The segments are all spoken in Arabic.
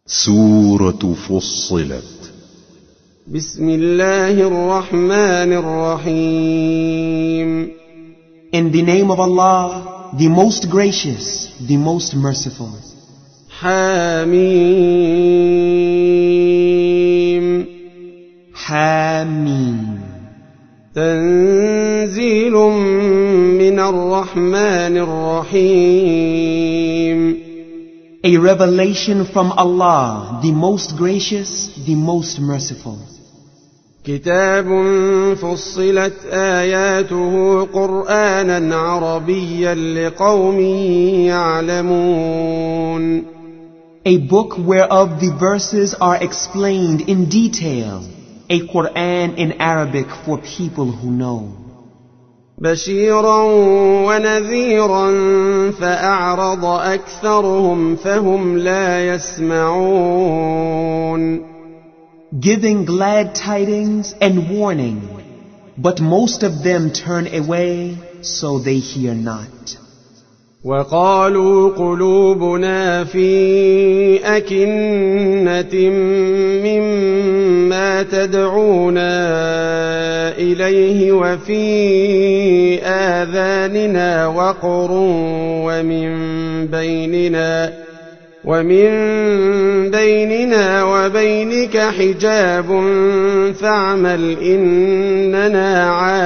سورة فصلت. بسم الله الرحمن الرحيم. In the name of Allah, the most gracious, the most merciful. حميم. حميم. تنزيل من الرحمن الرحيم. A revelation from Allah, the most gracious, the most merciful. كتاب فصلت آياته قرآنا عربيا لقوم يعلمون. A book whereof the verses are explained in detail, a Quran in Arabic for people who know. بشيرا ونذيرا فأعرض أكثرهم فهم لا يسمعون. Giving glad tidings and warning, but most of them turn away, so they hear not. وقالوا قلوبنا في أكنة مما تدعونا إليه وفي آذاننا وقر ومن بيننا وبينك حجاب فاعمل إننا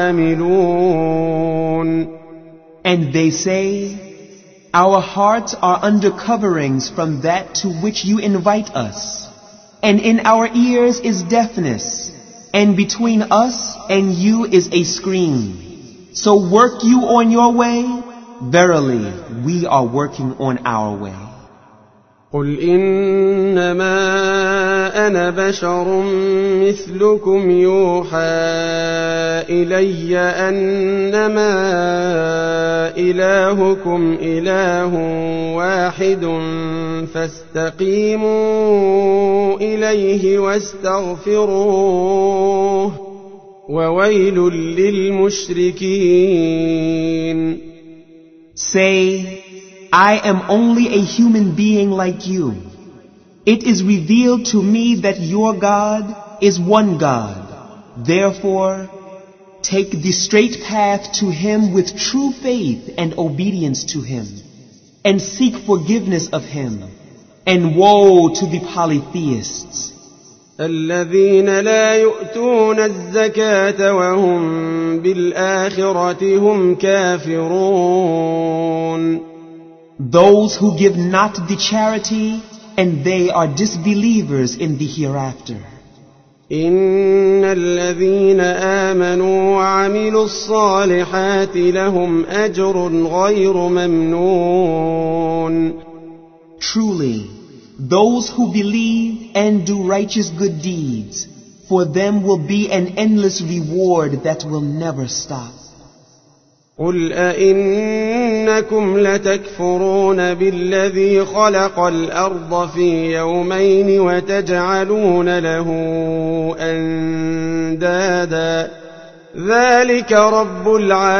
عاملون. And they say, our hearts are under coverings from that to which you invite us, and in our ears is deafness, and between us and you is a screen. So work you on your way, verily we are working on our way. قل إنما أنا بشر مثلكم يوحى إلي أنما إلهكم إله واحد فاستقيموا إليه واستغفروه وويل للمشركين. Say, I am only a human being like you. It is revealed to me that your God is one God. Therefore, take the straight path to Him with true faith and obedience to Him, and seek forgiveness of Him. And woe to the polytheists, الذين لا يؤتون الزكاة وهم بالآخرة هم كافرون. those who give not the charity, and they are disbelievers in the hereafter. إن الذين آمنوا وعملوا الصالحات لهم أجر غير ممنون. Truly, those who believe and do righteous good deeds, for them will be an endless reward that will never stop. قل أئنكم لتكفرون بالذي خلق الأرض في يومين وتجعلون له أندادا ذلك رب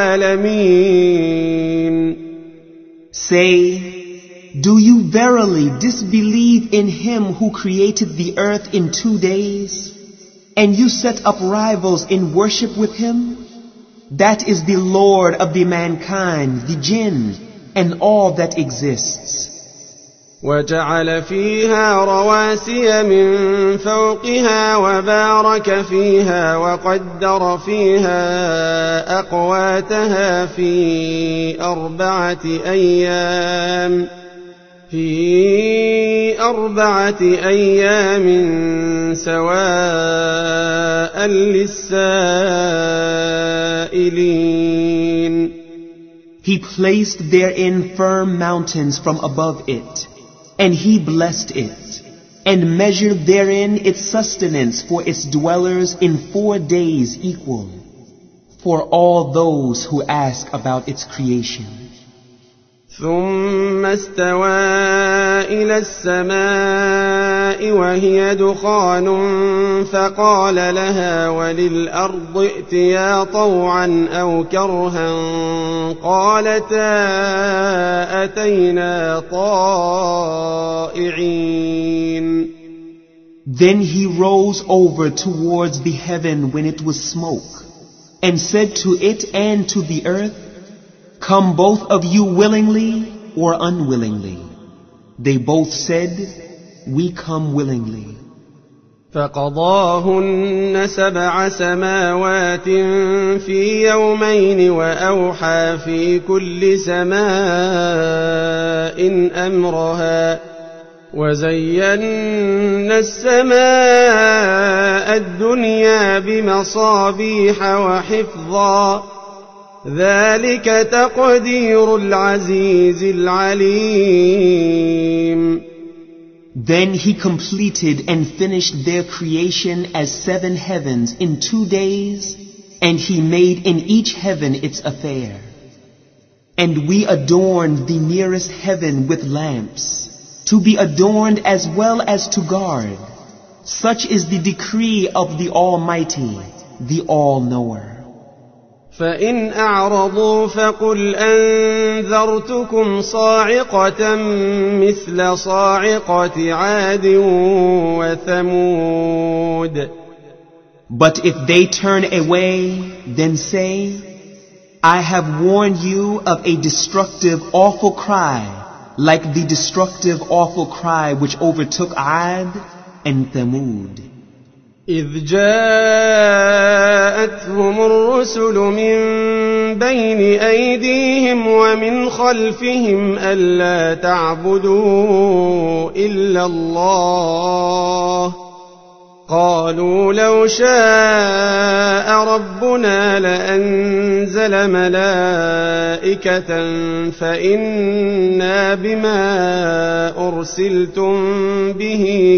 العالمين. Say, do you verily disbelieve in Him who created the earth in 2 days, and you set up rivals in worship with Him? That is the Lord of the mankind, the jinn, and all that exists. وجعل فيها رواسي من فوقها وبارك فيها وقدر فيها أقواتها في أربعة أيام سواء للسائلين. He placed therein firm mountains from above it, and He blessed it, and measured therein its sustenance for its dwellers in 4 days equal, for all those who ask about its creation. ثم استوى إلى السماء وهي دخان فقال لها وللأرض ائتيا طوعا أو كرها قالتا أتينا طائعين. Then he rose over towards the heaven when it was smoke, and said to it and to the earth, "Come both of you willingly or unwillingly?" They both said, "We come willingly." فقضاهن 7 سماوات في يومين وأوحى في كل سماء أمرها وزينا السماء الدنيا بمصابيح وحفظا ذلك تقدير العزيز العليم. Then he completed and finished their creation as 7 heavens in 2 days, and he made in each heaven its affair. And we adorned the nearest heaven with lamps, to be adorned as well as to guard. Such is the decree of the Almighty, the All-Knower. فإن أعرضوا فقل أنذرتكم صاعقة مثل صاعقة عاد وثمود. But if they turn away, then say, I have warned you of a destructive awful cry, like the destructive awful cry which overtook Ad and Thamud. إذ جاءتهم الرسل من بين أيديهم ومن خلفهم ألا تعبدوا إلا الله قالوا لو شاء ربنا لأنزل ملائكة فإنا بما أرسلتم به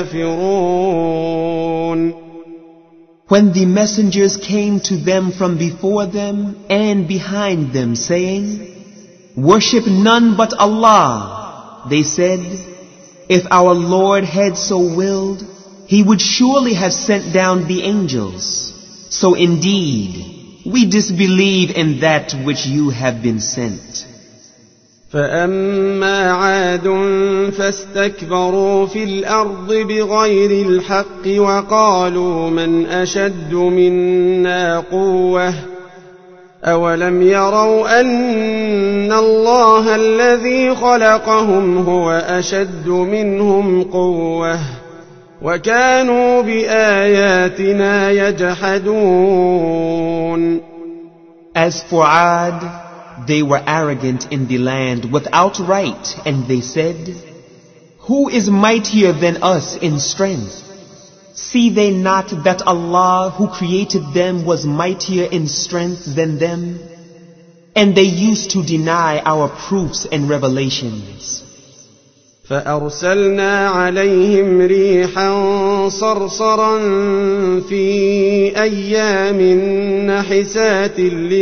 كافرون. When the messengers came to them from before them and behind them, saying, Worship none but Allah, they said, If our Lord had so willed, He would surely have sent down the angels. So indeed, we disbelieve in that which you have been sent. فأما عاد فاستكبروا في الأرض بغير الحق وقالوا من أشد منا قوة أولم يروا أن الله الذي خلقهم هو أشد منهم قوة وكانوا بآياتنا يجحدون. As for Ad, they were arrogant in the land without right, and they said, Who is mightier than us in strength? See they not that Allah who created them was mightier in strength than them? And they used to deny our proofs and revelations. فأرسلنا عليهم ريحا صرصرا في أيام نحسات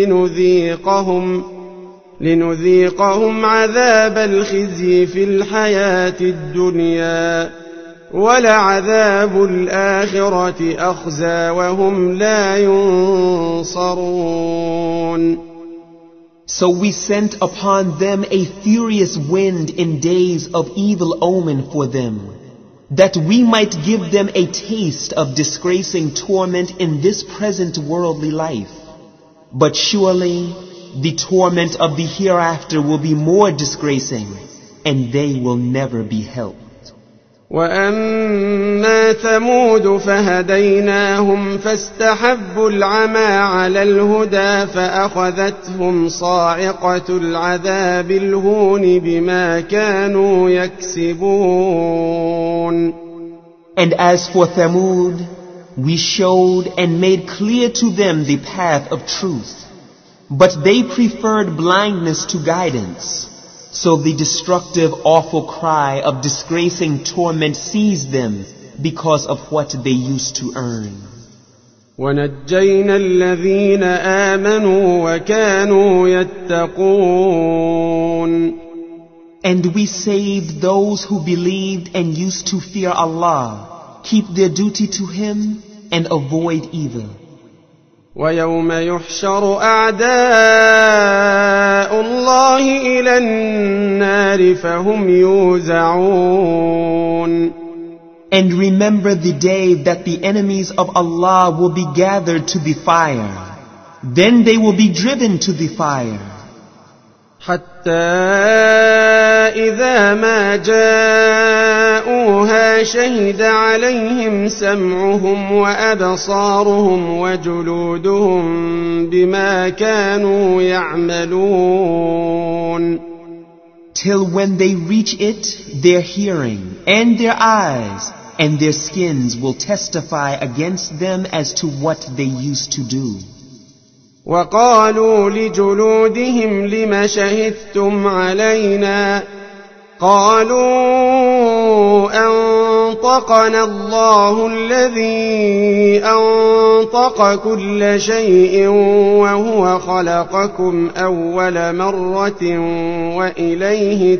لنذيقهم عذاب الخزي في الحياة الدنيا ولعذاب الآخرة أخزى وهم لا ينصرون. So we sent upon them a furious wind in days of evil omen for them, that we might give them a taste of disgracing torment in this present worldly life. But surely the torment of the hereafter will be more disgracing, and they will never be helped. وأما ثمود فهديناهم فاستحبوا العمى على الهدى فأخذتهم صاعقة العذاب الهون بما كانوا يكسبون. And as for Thamud, we showed and made clear to them the path of truth, but they preferred blindness to guidance. So the destructive awful cry of disgracing torment seized them because of what they used to earn. ونجينا الذين آمنوا وكانوا يتقون. And we saved those who believed and used to fear Allah, keep their duty to Him and avoid evil. ويوم يحشر أعداء الله إلى النار فهم يوزعون. And remember the day that the enemies of Allah will be gathered to the fire. Then they will be driven to the fire. حتى إذا ما جاءوها شهد عليهم سمعهم وأبصارهم وجلودهم بما كانوا يعملون. Till when they reach it, their hearing and their eyes and their skins will testify against them as to what they used to do. وقالوا لجلودهم لم شهدتم علينا قالوا أنطقنا الله الذي أنطق كل شيء وهو خلقكم أول مرة وإليه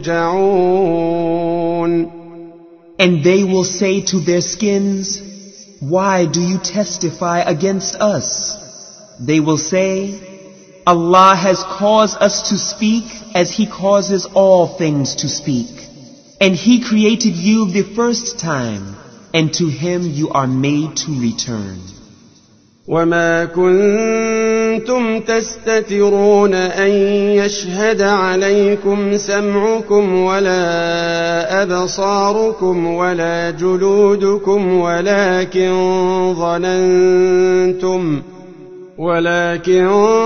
ترجعون. And they will say to their skins, why do you testify against us? They will say, Allah has caused us to speak as He causes all things to speak. And He created you the first time, and to Him you are made to return. وما كنتم تستترون أن يشهد عليكم سمعكم ولا أبصاركم ولا جلودكم ولكن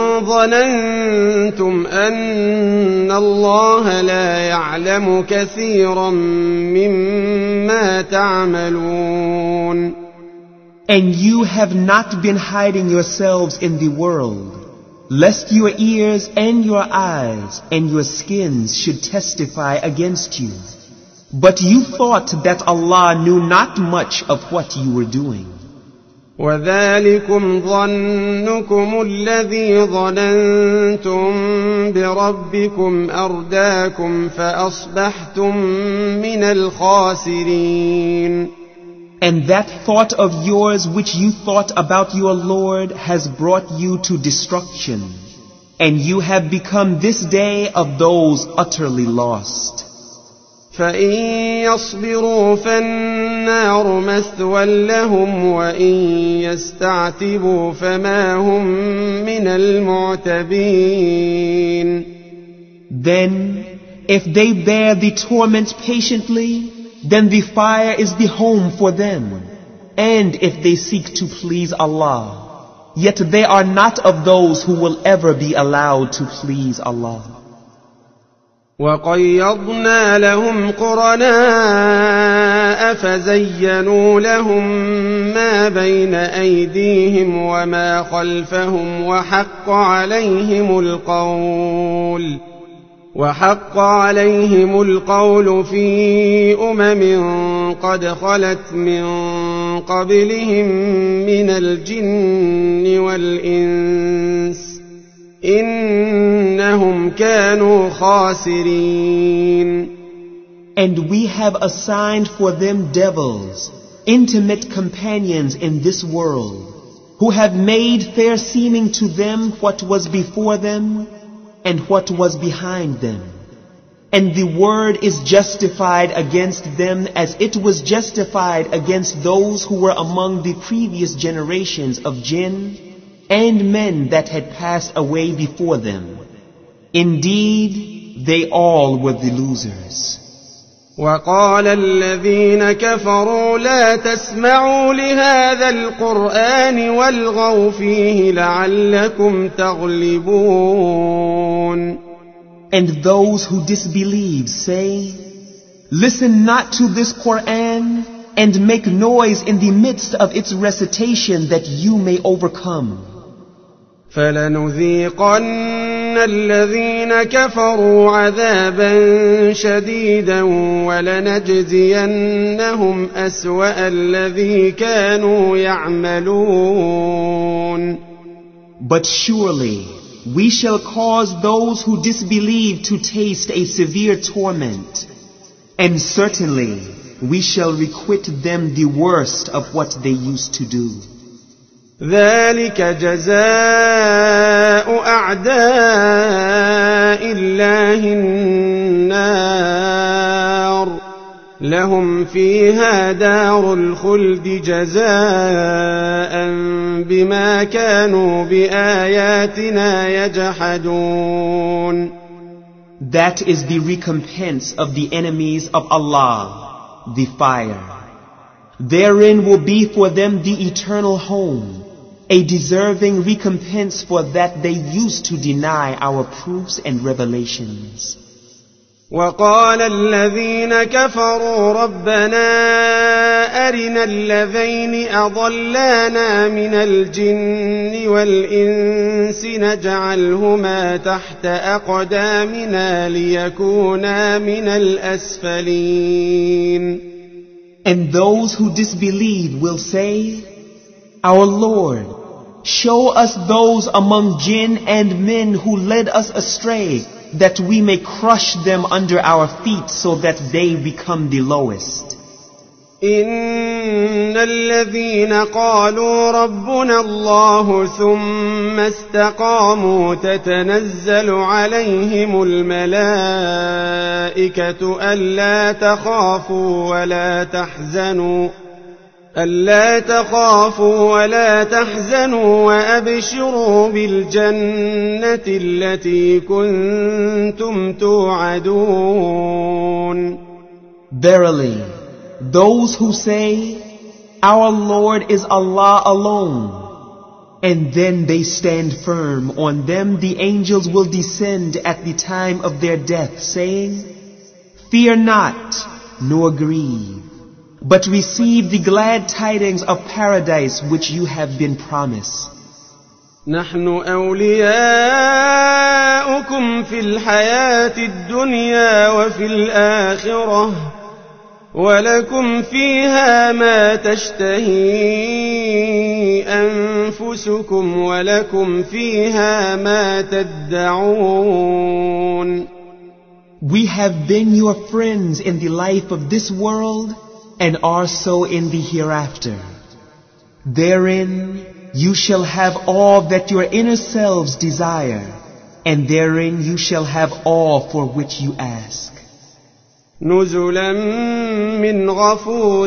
ظننتم أن الله لا يعلم كثيرا مما تعملون. And you have not been hiding yourselves in the world, lest your ears and your eyes and your skins should testify against you. But you thought that Allah knew not much of what you were doing. وذلكم ظنكم الذي ظننتم بربكم أرداكم فأصبحتم من الخاسرين. And that thought of yours which you thought about your Lord has brought you to destruction, and you have become this day of those utterly lost. فإن يصبروا فالنار مثوى لهم وإن يستعتبوا فما هم من المعتبين. Then, if they bear the torment patiently, then the fire is the home for them. And if they seek to please Allah, yet they are not of those who will ever be allowed to please Allah. وقيضنا لهم قرناء فزينوا لهم ما بين أيديهم وما خلفهم وحق عليهم القول في قد خلت من قبلهم من الجن والإنس إنهم كانوا خاسرين. And we have assigned for them devils, intimate companions in this world, who have made fair seeming to them what was before them and what was behind them. And the word is justified against them as it was justified against those who were among the previous generations of jinn and men that had passed away before them. Indeed, they all were the losers. وقال الذين كفروا لا تسمعوا لهذا القرآن والغوا فيه لعلكم تغلبون. And those who disbelieve say, listen not to this Qur'an and make noise in the midst of its recitation that you may overcome. فلنذيقن الذين كفروا عذابا شديدا ولنجزينهم أسوأ الذي كانوا يعملون. But surely we shall cause those who disbelieve to taste a severe torment, and certainly we shall requite them the worst of what they used to do. ذلك جزاء أعداء الله النار لهم فيها دار الخلد جزاء بما كانوا بآياتنا يجحدون. That is the recompense of the enemies of Allah, the fire. Therein will be for them the eternal home, a deserving recompense for that they used to deny our proofs and revelations. وقال الذين كفروا ربنا أرنا الذين أضلانا من الجن والإنس نجعلهما تحت أقدامنا ليكونا من الأسفلين. And those who disbelieve will say, Our Lord, show us those among jinn and men who led us astray, that we may crush them under our feet so that they become the lowest. إن الذين قالوا ربنا الله ثم استقاموا تتنزل عليهم الملائكة ألا تخافوا ولا تحزنوا وأبشروا بالجنة التي كنتم توعدون. Verily, those who say, Our Lord is Allah alone, and then they stand firm, on them the angels will descend at the time of their death, saying, Fear not, nor grieve, but receive the glad tidings of paradise which you have been promised. نحن أولياؤكم في الحياة الدنيا وفي الآخرة ولكم فيها ما تشتهي أنفسكم ولكم فيها ما تدعون. We have been your friends in the life of this world and are so in the hereafter. Therein you shall have all that your inner selves desire, and therein you shall have all for which you ask. نزلا من غفور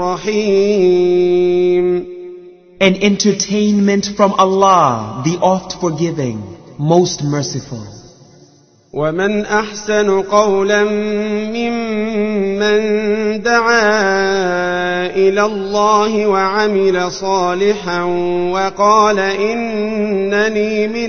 رحيم. An entertainment from Allah, the oft forgiving, most merciful. ومن أحسن قولا ممن دعا إلى الله وعمل صالحا وقال إنني من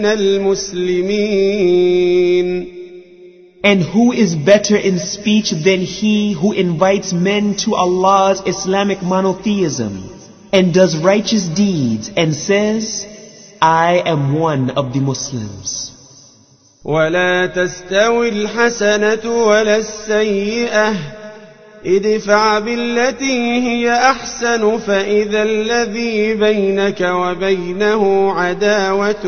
المسلمين. And who is better in speech than he who invites men to Allah's Islamic monotheism and does righteous deeds and says, I am one of the Muslims. ولا تستوي الحسنة ولا السيئة ادفع بالتي هي أحسن فإذا الذي بينك وبينه عداوة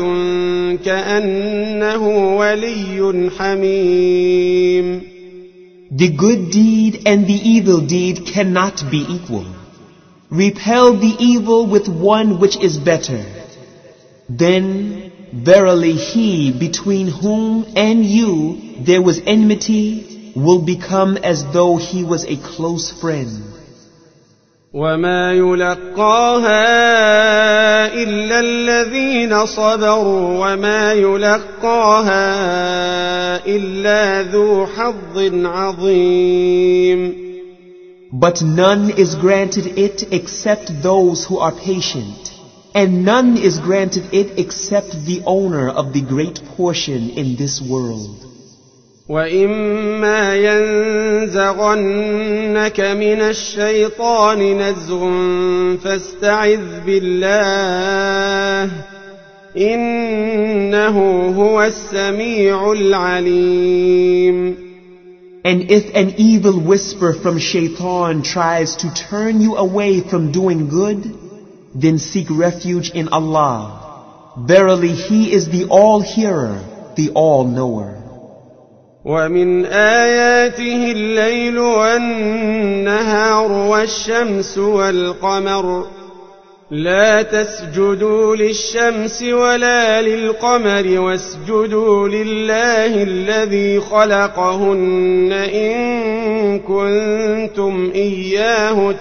كأنه ولي حميم. The good deed and the evil deed cannot be equal. Repel the evil with one which is better. Then verily he between whom and you there was enmity will become as though he was a close friend. وما يلقاها إلا الذين صبروا وما يلقاها إلا ذو حظ عظيم. But none is granted it except those who are patient, and none is granted it except the owner of the great portion in this world. وَإِمَّا يَنزَغَنَّكَ مِنَ الشَّيْطَانِ نَزْغٌ فَاسْتَعِذْ بِاللَّهِ إِنَّهُ هُوَ السَّمِيعُ الْعَلِيمُ. And if an evil whisper from Shaitan tries to turn you away from doing good, then seek refuge in Allah. Verily He is the All-Hearer, the All-Knower. وَمِنْ آيَاتِهِ اللَّيْلُ وَالنَّهَارُ وَالشَّمْسُ وَالْقَمَرُ لا تسجدوا للشمس ولا للقمر واسجدوا لله الذي خلقهن إن كنتم إياه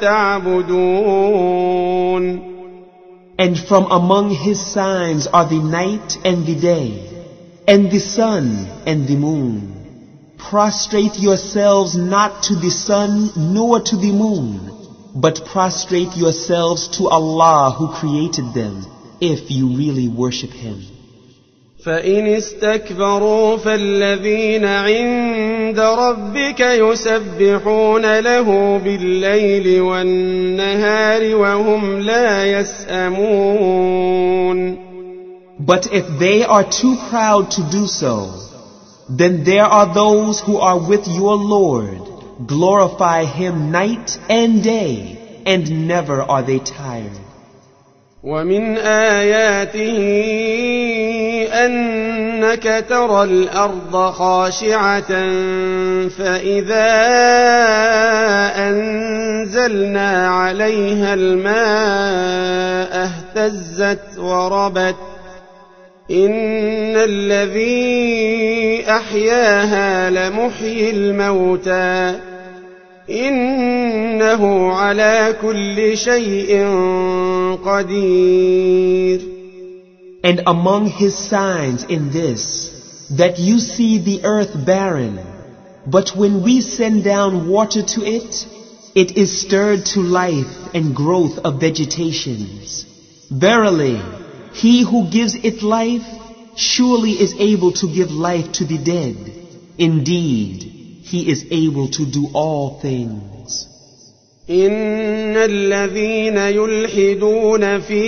تعبدون. And from among his signs are the night and the day, and the sun and the moon. Prostrate yourselves not to the sun nor to the moon, but prostrate yourselves to Allah who created them, if you really worship Him. فإن استكبروا فالذين عند ربك يسبحون له بالليل والنهار وهم لا يسأمون. But if they are too proud to do so, then there are those who are with your Lord. Glorify Him night and day, and never are they tired. ومن آياته أنك ترى الأرض خاشعة فإذا أنزلنا عليها الماء اهتزت وربت إن الذي أحياها لمحيي الموتى إنه على كل شيء قدير. And among His signs in this, that you see the earth barren, but when we send down water to it, it is stirred to life and growth of vegetations. Verily, He who gives it life surely is able to give life to the dead. Indeed, He is able to do all things. إن الذين يلحدون في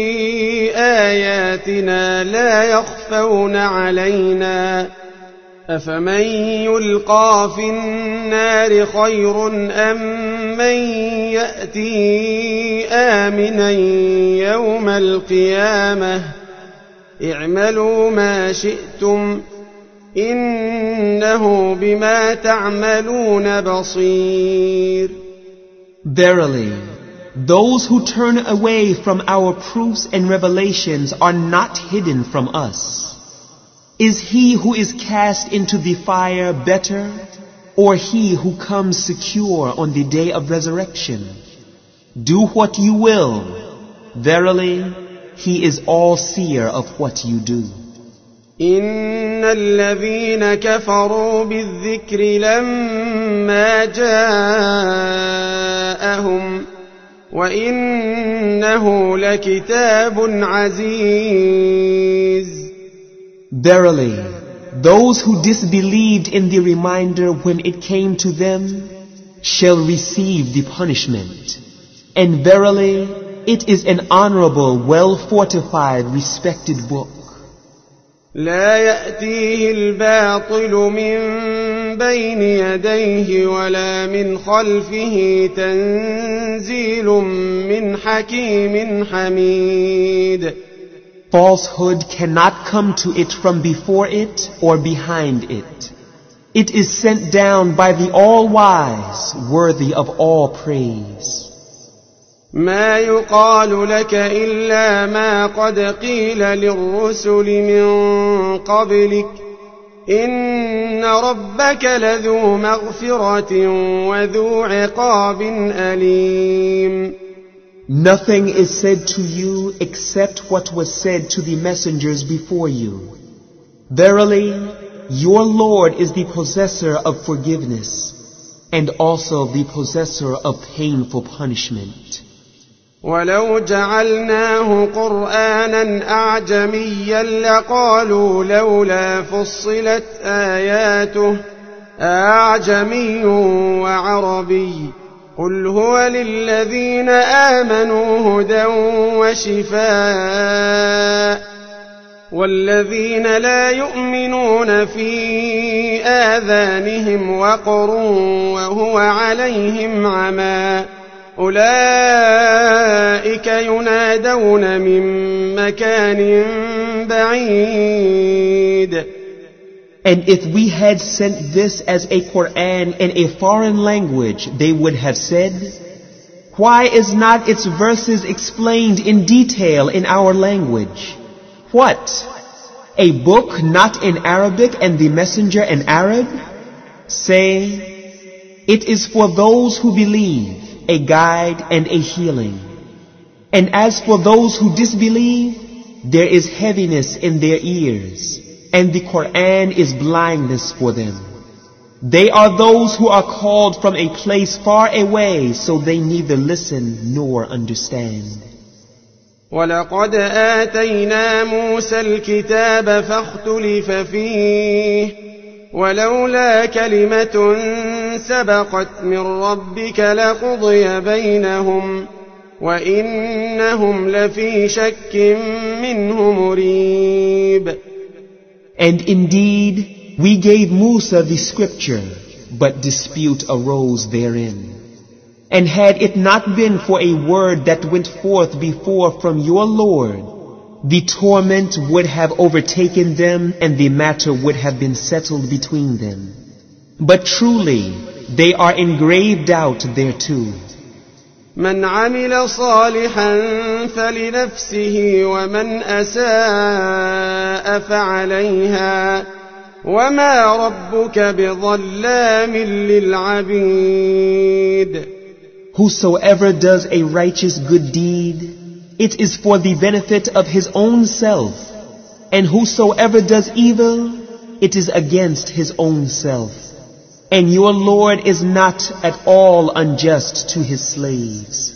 آياتنا لا يخفون علينا أفمن يلقى في النار خير أم من يأتي آمنا يوم القيامة اعملوا ما شئتم إنه بما تعملون بصير. Verily, those who turn away from our proofs and revelations are not hidden from us. Is he who is cast into the fire better, or he who comes secure on the day of resurrection? Do what you will. Verily, He is all-seer of what you do. إن الذين كفروا بالذكر لما جاءهم وإنه لكتاب عزيز. Verily, those who disbelieved in the reminder when it came to them shall receive the punishment. And verily, it is an honorable, well-fortified, respected book. لا يأتيه الباطل من بين يديه ولا من خلفه تنزيل من حكيم حميد. Falsehood cannot come to it from before it or behind it. It is sent down by the All-Wise, worthy of all praise. ما يقال لك إلا ما قد قيل للرسل من قبلك إن ربك لذو مغفرة وذو عقاب أليم. Nothing is said to you except what was said to the messengers before you. Verily, your Lord is the possessor of forgiveness and also the possessor of painful punishment. ولو جعلناه قرآنا أعجميا لقالوا لولا فصلت آياته أعجمي وعربي قل هو للذين آمنوا هدى وشفاء والذين لا يؤمنون في آذانهم وقر وهو عليهم عمى أولئك ينادون من مكان بعيد. And if we had sent this as a Quran in a foreign language, they would have said, Why is not its verses explained in detail in our language? What? A book not in Arabic and the messenger in Arab? Say, it is for those who believe, a guide and a healing. And as for those who disbelieve, there is heaviness in their ears, and the Quran is blindness for them. They are those who are called from a place far away, so they neither listen nor understand. وَلَقَدْ آتَيْنَا مُوسَى الْكِتَابَ فَاخْتُلِفَ فِيهِ وَلَوْلَا كَلِمَةٌ سَبَقَتْ مِنْ رَبِّكَ لَقُضِيَ بَيْنَهُمْ وَإِنَّهُمْ لَفِي شَكٍّ مِّنْهُ مُرِيبٍ. And indeed, we gave Musa the scripture, but dispute arose therein. And had it not been for a word that went forth before from your Lord, the torment would have overtaken them and the matter would have been settled between them. But truly, they are in grave doubt thereto. من عمل صالحا فلنفسه ومن أساء فعليها وما ربك بظلام للعبيد. Whosoever does a righteous good deed, it is for the benefit of his own self, and whosoever does evil, it is against his own self. And your Lord is not at all unjust to his slaves.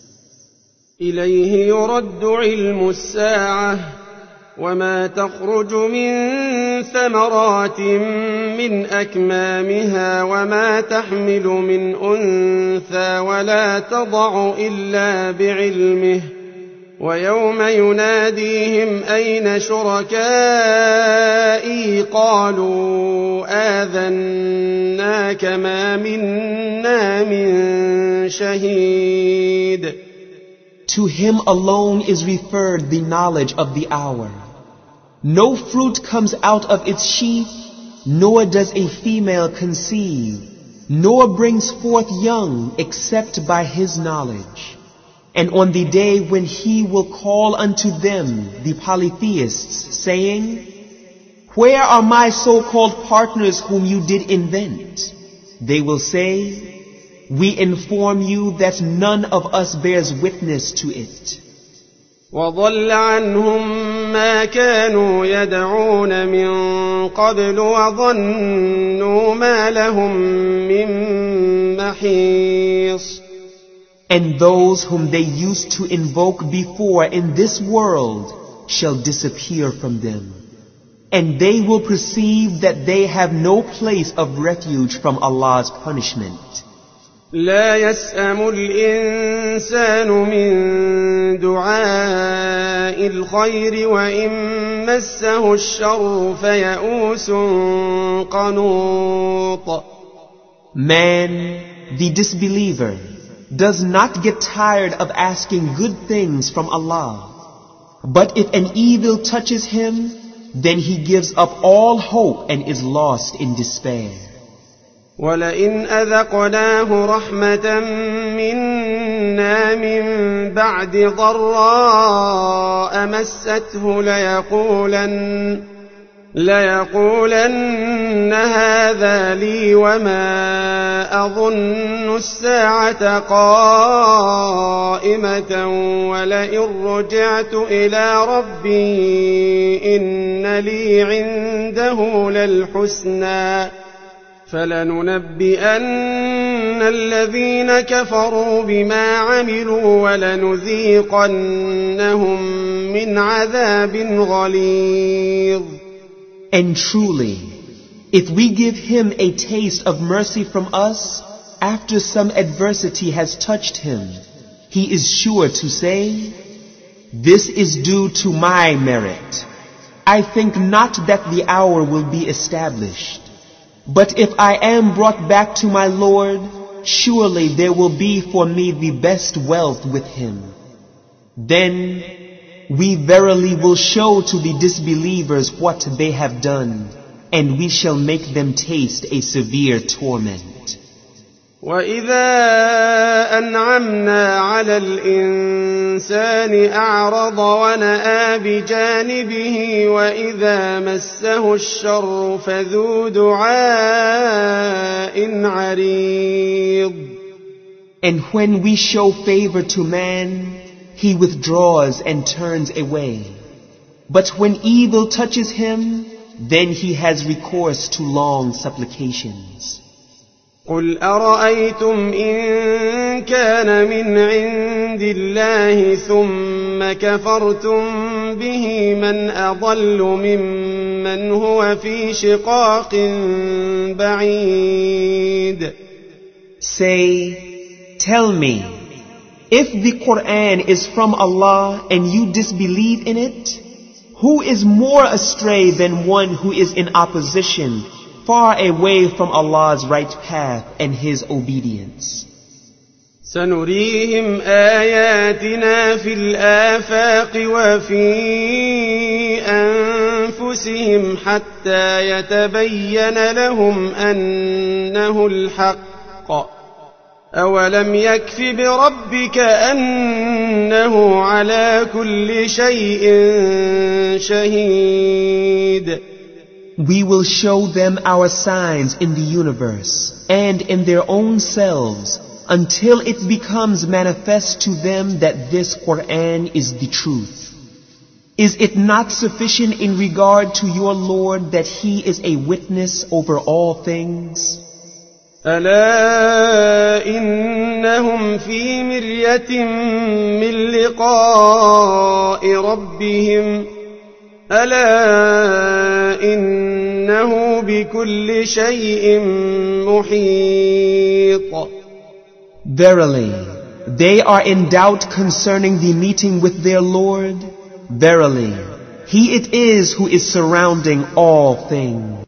إليه يرد علم الساعة وما تخرج من ثمرات من أكمامها وما تحمل من أنثى ولا تضع إلا بعلمه ويوم يناديهم أين شركائي قالوا آذناك ما منا من شهيد. To him alone is referred the knowledge of the hour. No fruit comes out of its sheath, nor does a female conceive, nor brings forth young except by his knowledge. And on the day when he will call unto them, the polytheists, saying, where are my so-called partners whom you did invent? They will say, we inform you that none of us bears witness to it. وضل عنهم ما كانوا يدعون من قبل وظنوا ما لهم من محيص. And those whom they used to invoke before in this world shall disappear from them. And they will perceive that they have no place of refuge from Allah's punishment. لا يسأم الإنسان من دعاء الخير وإن مسه الشر فيئوس قنوط. Man, the disbeliever, does not get tired of asking good things from Allah. But if an evil touches him, then he gives up all hope and is lost in despair. وَلَئِنْ أَذَقْنَاهُ رَحْمَةً مِنَّا مِنْ بَعْدِ ضَرَّاءَ مَسَّتْهُ لَيَقُولَنَّ هَذَا لِي وَمَا أَظُنُّ السَّاعَةَ قَائِمَةً وَلَئِنْ رُجِعْتُ إِلَى رَبِّي إِنَّ لِي عِندَهُ لَلْحُسْنَى فَلَنُنَبِّئَنَّ الَّذِينَ كَفَرُوا بِمَا عَمِلُوا وَلَنُذِيقَنَّهُم مِّنْ عَذَابٍ غَلِيظٍ. And truly, if we give him a taste of mercy from us, after some adversity has touched him, he is sure to say, this is due to my merit. I think not that the hour will be established. But if I am brought back to my Lord, surely there will be for me the best wealth with him. Then we verily will show to the disbelievers what they have done, and we shall make them taste a severe torment. وإذا أنعمنا على الإنسان أعرض ونأى بجانبه وإذا مسه الشر فذو دعاء عريض. And when we show favor to man, he withdraws and turns away. But when evil touches him, then he has recourse to long supplications. قل أرأيتم إن كان من عند الله ثم كفرتم به من أضل ممن هو في شقاق بعيد. Say, tell me, if the Quran is from Allah and you disbelieve in it, who is more astray than one who is in opposition, far away from Allah's right path and His obedience? سنريهم آياتنا في الآفاق وفي أنفسهم حتى يتبين لهم أنه الحق. أولم يكف بربك أنه على كل شيء شهيد. We will show them our signs in the universe and in their own selves until it becomes manifest to them that this Quran is the truth. Is it not sufficient in regard to your Lord that He is a witness over all things? ألا إنهم في مرية من لقاء ربهم ألا إنه بكل شيء محيط. Verily, they are in doubt concerning the meeting with their Lord. Verily, He it is who is surrounding all things.